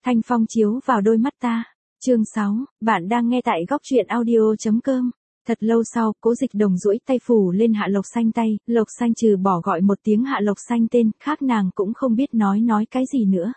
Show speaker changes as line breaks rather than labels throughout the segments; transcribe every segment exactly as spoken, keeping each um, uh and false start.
Thanh phong chiếu vào đôi mắt ta. Chương sáu, bạn đang nghe tại góc truyện audio chấm com. Thật lâu sau, Cố Dịch Đồng duỗi tay phủ lên Hạ Lộc Xanh tay, Lộc Xanh trừ bỏ gọi một tiếng Hạ Lộc Xanh tên, khác nàng cũng không biết nói nói cái gì nữa.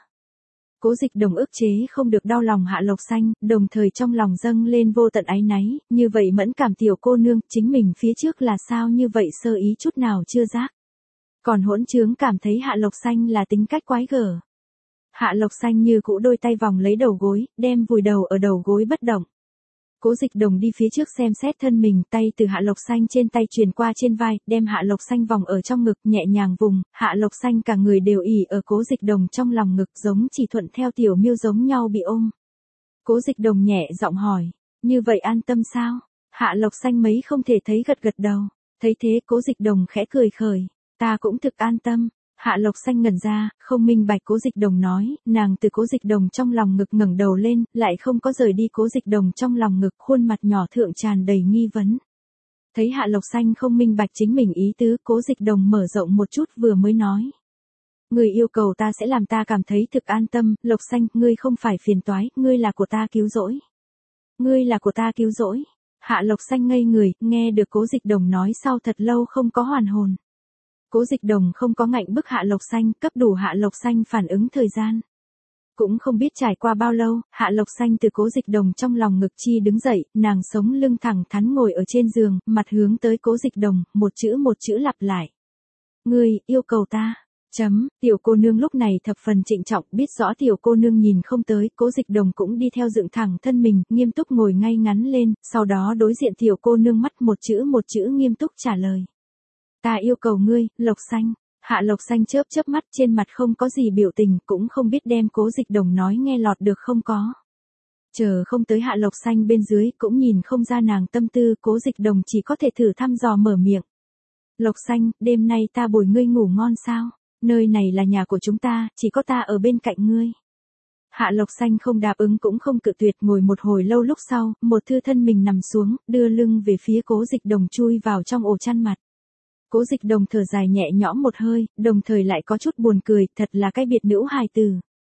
Cố Dịch Đồng ức chế không được đau lòng Hạ Lộc Xanh, đồng thời trong lòng dâng lên vô tận áy náy, như vậy mẫn cảm tiểu cô nương, chính mình phía trước là sao như vậy sơ ý chút nào chưa giác. Còn hỗn trướng cảm thấy Hạ Lộc Xanh là tính cách quái gở. Hạ Lộc Xanh như cũ đôi tay vòng lấy đầu gối, đem vùi đầu ở đầu gối bất động. Cố Dịch Đồng đi phía trước xem xét thân mình, tay từ Hạ Lộc Xanh trên tay truyền qua trên vai, đem Hạ Lộc Xanh vòng ở trong ngực, nhẹ nhàng vùng, Hạ Lộc Xanh cả người đều ỉ ở Cố Dịch Đồng trong lòng ngực, giống chỉ thuận theo tiểu miêu giống nhau bị ôm. Cố Dịch Đồng nhẹ giọng hỏi, như vậy an tâm sao? Hạ Lộc Xanh mấy không thể thấy gật gật đầu, thấy thế Cố Dịch Đồng khẽ cười khởi, ta cũng thực an tâm. Hạ Lộc Xanh ngẩn ra, không minh bạch Cố Dịch Đồng nói, nàng từ Cố Dịch Đồng trong lòng ngực ngẩng đầu lên, lại không có rời đi Cố Dịch Đồng trong lòng ngực, khuôn mặt nhỏ thượng tràn đầy nghi vấn. Thấy Hạ Lộc Xanh không minh bạch chính mình ý tứ, Cố Dịch Đồng mở rộng một chút vừa mới nói. Người yêu cầu ta sẽ làm ta cảm thấy thực an tâm, Lộc Xanh, ngươi không phải phiền toái, ngươi là của ta cứu rỗi. Ngươi là của ta cứu rỗi. Hạ Lộc Xanh ngây người, nghe được Cố Dịch Đồng nói sau thật lâu không có hoàn hồn. Cố Dịch Đồng không có ngạnh bức Hạ Lộc Xanh, cấp đủ Hạ Lộc Xanh phản ứng thời gian. Cũng không biết trải qua bao lâu, Hạ Lộc Xanh từ Cố Dịch Đồng trong lòng ngực chi đứng dậy, nàng sống lưng thẳng thắn ngồi ở trên giường, mặt hướng tới Cố Dịch Đồng, một chữ một chữ lặp lại. Ngươi, yêu cầu ta. Chấm, tiểu cô nương lúc này thập phần trịnh trọng, biết rõ tiểu cô nương nhìn không tới, Cố Dịch Đồng cũng đi theo dựng thẳng thân mình, nghiêm túc ngồi ngay ngắn lên, sau đó đối diện tiểu cô nương mắt một chữ một chữ nghiêm túc trả lời. Ta yêu cầu ngươi, Lộc Xanh. Hạ Lộc Xanh chớp chớp mắt, trên mặt không có gì biểu tình, cũng không biết đem Cố Dịch Đồng nói nghe lọt được không có. Chờ không tới Hạ Lộc Xanh bên dưới, cũng nhìn không ra nàng tâm tư, Cố Dịch Đồng chỉ có thể thử thăm dò mở miệng. Lộc Xanh, đêm nay ta bồi ngươi ngủ ngon sao? Nơi này là nhà của chúng ta, chỉ có ta ở bên cạnh ngươi. Hạ Lộc Xanh không đáp ứng cũng không cự tuyệt, ngồi một hồi lâu lúc sau, một thư thân mình nằm xuống, đưa lưng về phía Cố Dịch Đồng chui vào trong ổ chăn mặt. Cố Dịch Đồng thở dài nhẹ nhõm một hơi, đồng thời lại có chút buồn cười, thật là cái biệt nữ hài tử.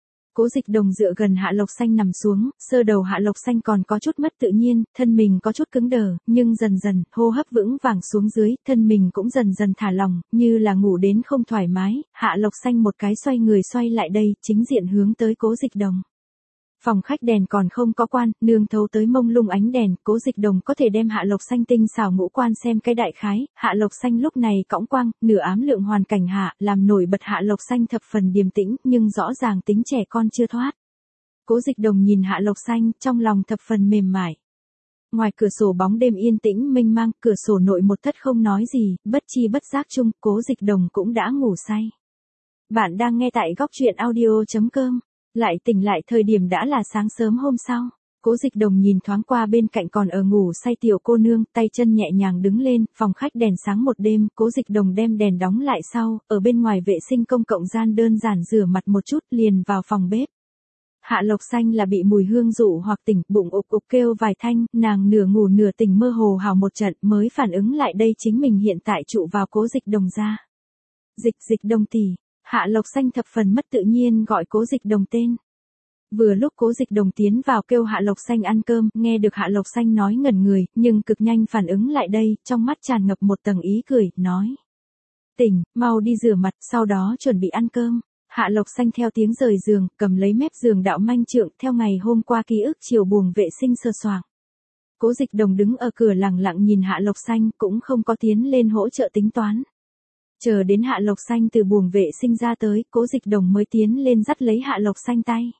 Cố Dịch Đồng dựa gần Hạ Lộc Xanh nằm xuống, sơ đầu Hạ Lộc Xanh còn có chút mất tự nhiên, thân mình có chút cứng đờ, nhưng dần dần, hô hấp vững vàng xuống dưới, thân mình cũng dần dần thả lỏng, như là ngủ đến không thoải mái, Hạ Lộc Xanh một cái xoay người xoay lại đây, chính diện hướng tới Cố Dịch Đồng. Phòng khách đèn còn không có quan, nương thấu tới mông lung ánh đèn, Cố Dịch Đồng có thể đem Hạ Lộc Xanh tinh xảo ngũ quan xem cái đại khái, Hạ Lộc Xanh lúc này cõng quang, nửa ám lượng hoàn cảnh hạ, làm nổi bật Hạ Lộc Xanh thập phần điềm tĩnh, nhưng rõ ràng tính trẻ con chưa thoát. Cố Dịch Đồng nhìn Hạ Lộc Xanh, trong lòng thập phần mềm mại. Ngoài cửa sổ bóng đêm yên tĩnh mênh mang, cửa sổ nội một thất không nói gì, bất chi bất giác chung, Cố Dịch Đồng cũng đã ngủ say. Bạn đang nghe tại góc truyện audio chấm com. Lại tỉnh lại thời điểm đã là sáng sớm hôm sau. Cố Dịch Đồng nhìn thoáng qua bên cạnh còn ở ngủ say tiểu cô nương, tay chân nhẹ nhàng đứng lên, phòng khách đèn sáng một đêm, Cố Dịch Đồng đem đèn đóng lại sau, ở bên ngoài vệ sinh công cộng gian đơn giản rửa mặt một chút, liền vào phòng bếp. Hạ Lộc Xanh là bị mùi hương dụ hoặc tỉnh, bụng ục ục kêu vài thanh, nàng nửa ngủ nửa tỉnh mơ hồ hào một trận mới phản ứng lại đây chính mình hiện tại trụ vào Cố Dịch Đồng ra. Dịch Dịch Đồng tỷ. Hạ Lộc Xanh thập phần mất tự nhiên gọi Cố Dịch Đồng tên. Vừa lúc Cố Dịch Đồng tiến vào kêu Hạ Lộc Xanh ăn cơm, nghe được Hạ Lộc Xanh nói ngẩn người, nhưng cực nhanh phản ứng lại đây, trong mắt tràn ngập một tầng ý cười, nói. Tỉnh, mau đi rửa mặt, sau đó chuẩn bị ăn cơm. Hạ Lộc Xanh theo tiếng rời giường, cầm lấy mép giường đạo manh trượng, theo ngày hôm qua ký ức chiều buồng vệ sinh sờ soạng. Cố Dịch Đồng đứng ở cửa lặng lặng nhìn Hạ Lộc Xanh, cũng không có tiến lên hỗ trợ tính toán. Chờ đến Hạ Lộc Xanh từ buồng vệ sinh ra tới, Cố Dịch Đồng mới tiến lên dắt lấy Hạ Lộc Xanh tay.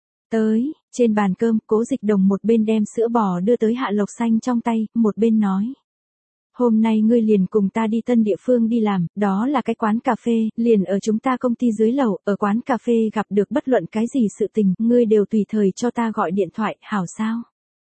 Tới, trên bàn cơm, Cố Dịch Đồng một bên đem sữa bò đưa tới Hạ Lộc Xanh trong tay, một bên nói. Hôm nay ngươi liền cùng ta đi tân địa phương đi làm, đó là cái quán cà phê, liền ở chúng ta công ty dưới lầu, ở quán cà phê gặp được bất luận cái gì sự tình, ngươi đều tùy thời cho ta gọi điện thoại, hảo sao?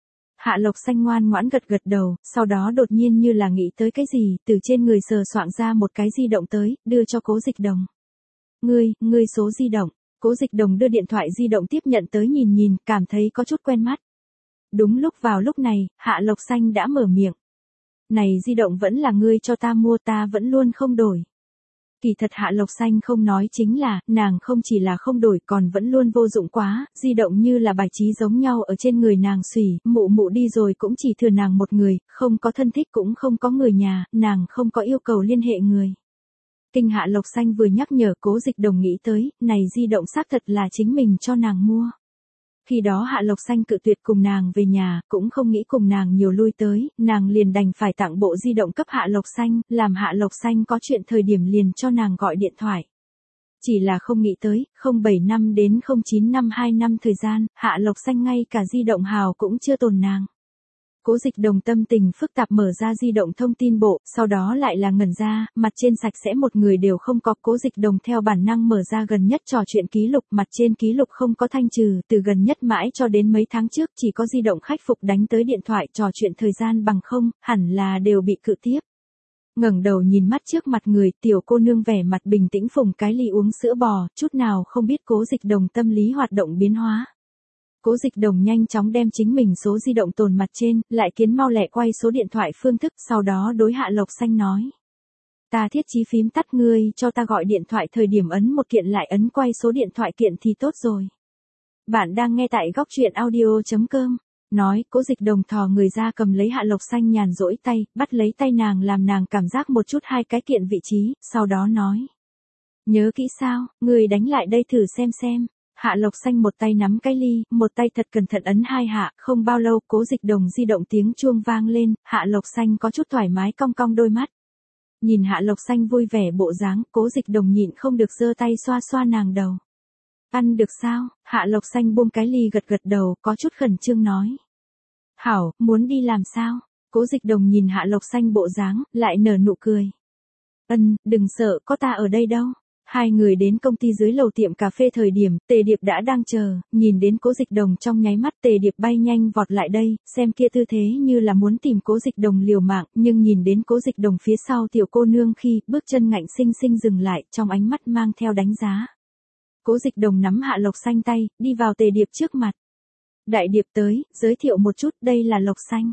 Hạ Lộc Xanh ngoan ngoãn gật gật đầu, sau đó đột nhiên như là nghĩ tới cái gì, từ trên người sờ soạng ra một cái di động tới, đưa cho Cố Dịch Đồng. Ngươi, ngươi số di động. Cố Dịch Đồng đưa điện thoại di động tiếp nhận tới nhìn nhìn, cảm thấy có chút quen mắt. Đúng lúc vào lúc này, Hạ Lộc Xanh đã mở miệng. Này di động vẫn là ngươi cho ta mua, ta vẫn luôn không đổi. Kỳ thật Hạ Lộc Xanh không nói chính là, nàng không chỉ là không đổi còn vẫn luôn vô dụng quá, di động như là bài trí giống nhau ở trên người nàng xùy, mụ mụ đi rồi cũng chỉ thừa nàng một người, không có thân thích cũng không có người nhà, nàng không có yêu cầu liên hệ người. Kinh Hạ Lộc Xanh vừa nhắc nhở Cố Dịch Đồng nghĩ tới, này di động xác thật là chính mình cho nàng mua. Khi đó Hạ Lộc Xanh cự tuyệt cùng nàng về nhà, cũng không nghĩ cùng nàng nhiều lui tới, nàng liền đành phải tặng bộ di động cấp Hạ Lộc Xanh, làm Hạ Lộc Xanh có chuyện thời điểm liền cho nàng gọi điện thoại. Chỉ là không nghĩ tới, không bảy năm đến không chín năm hai năm thời gian, Hạ Lộc Xanh ngay cả di động hào cũng chưa tồn nàng. Cố Dịch Đồng tâm tình phức tạp mở ra di động thông tin bộ, sau đó lại là ngẩn ra, mặt trên sạch sẽ một người đều không có. Cố Dịch Đồng theo bản năng mở ra gần nhất trò chuyện ký lục, mặt trên ký lục không có thanh trừ, từ gần nhất mãi cho đến mấy tháng trước chỉ có di động khách phục đánh tới điện thoại trò chuyện thời gian bằng không, hẳn là đều bị cự tiếp. Ngẩng đầu nhìn mắt trước mặt người, tiểu cô nương vẻ mặt bình tĩnh phùng cái ly uống sữa bò, chút nào không biết Cố Dịch Đồng tâm lý hoạt động biến hóa. Cố Dịch Đồng nhanh chóng đem chính mình số di động tồn mặt trên, lại kiến mau lẹ quay số điện thoại phương thức, sau đó đối Hạ Lộc Xanh nói. Ta thiết chí phím tắt, ngươi cho ta gọi điện thoại thời điểm ấn một kiện lại ấn quay số điện thoại kiện thì tốt rồi. Bạn đang nghe tại góc truyện audio chấm com. Nói, Cố Dịch Đồng thò người ra cầm lấy Hạ Lộc Xanh nhàn rỗi tay, bắt lấy tay nàng làm nàng cảm giác một chút hai cái kiện vị trí, sau đó nói. Nhớ kỹ sao, ngươi đánh lại đây thử xem xem. Hạ Lộc Xanh một tay nắm cái ly, một tay thật cẩn thận ấn hai hạ, không bao lâu Cố Dịch Đồng di động tiếng chuông vang lên, Hạ Lộc Xanh có chút thoải mái cong cong đôi mắt. Nhìn Hạ Lộc Xanh vui vẻ bộ dáng, Cố Dịch Đồng nhịn không được giơ tay xoa xoa nàng đầu. Ăn được sao? Hạ Lộc Xanh buông cái ly gật gật đầu, có chút khẩn trương nói. Hảo, muốn đi làm sao? Cố Dịch Đồng nhìn Hạ Lộc Xanh bộ dáng, lại nở nụ cười. Ân, đừng sợ, có ta ở đây đâu. Hai người đến công ty dưới lầu tiệm cà phê thời điểm, Tề Điệp đã đang chờ, nhìn đến Cố Dịch Đồng trong nháy mắt Tề Điệp bay nhanh vọt lại đây, xem kia tư thế như là muốn tìm Cố Dịch Đồng liều mạng, nhưng nhìn đến Cố Dịch Đồng phía sau tiểu cô nương khi bước chân ngạnh sinh sinh dừng lại, trong ánh mắt mang theo đánh giá. Cố Dịch Đồng nắm Hạ Lộc Xanh tay, đi vào Tề Điệp trước mặt. Đại Điệp tới, giới thiệu một chút, đây là Lộc Xanh.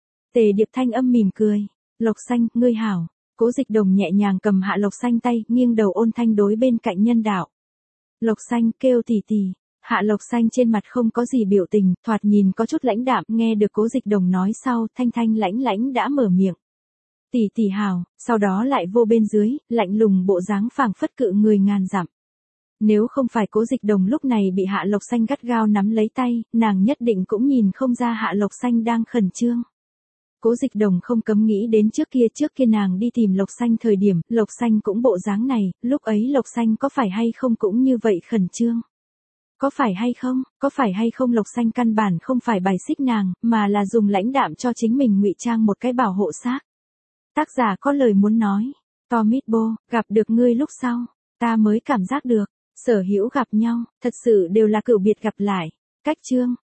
Tề Điệp thanh âm mỉm cười. Lộc Xanh, ngươi hảo. Cố Dịch Đồng nhẹ nhàng cầm Hạ Lộc Xanh tay, nghiêng đầu ôn thanh đối bên cạnh nhân đạo. Lộc Xanh, kêu tỷ tỷ. Hạ Lộc Xanh trên mặt không có gì biểu tình, thoạt nhìn có chút lãnh đạm, nghe được Cố Dịch Đồng nói sau, thanh thanh lãnh lãnh đã mở miệng. Tỷ tỷ hảo, sau đó lại vô bên dưới, lạnh lùng bộ dáng phảng phất cự người ngàn dặm. Nếu không phải Cố Dịch Đồng lúc này bị Hạ Lộc Xanh gắt gao nắm lấy tay, nàng nhất định cũng nhìn không ra Hạ Lộc Xanh đang khẩn trương. Cố Dịch Đồng không cấm nghĩ đến trước kia trước kia nàng đi tìm Lộc Xanh thời điểm, Lộc Xanh cũng bộ dáng này, lúc ấy Lộc Xanh có phải hay không cũng như vậy khẩn trương. Có phải hay không, có phải hay không Lộc Xanh căn bản không phải bài xích nàng, mà là dùng lãnh đạm cho chính mình ngụy trang một cái bảo hộ xác. Tác giả có lời muốn nói, Tomit Bo, gặp được ngươi lúc sau, ta mới cảm giác được, sở hữu gặp nhau, thật sự đều là cựu biệt gặp lại. Cách chương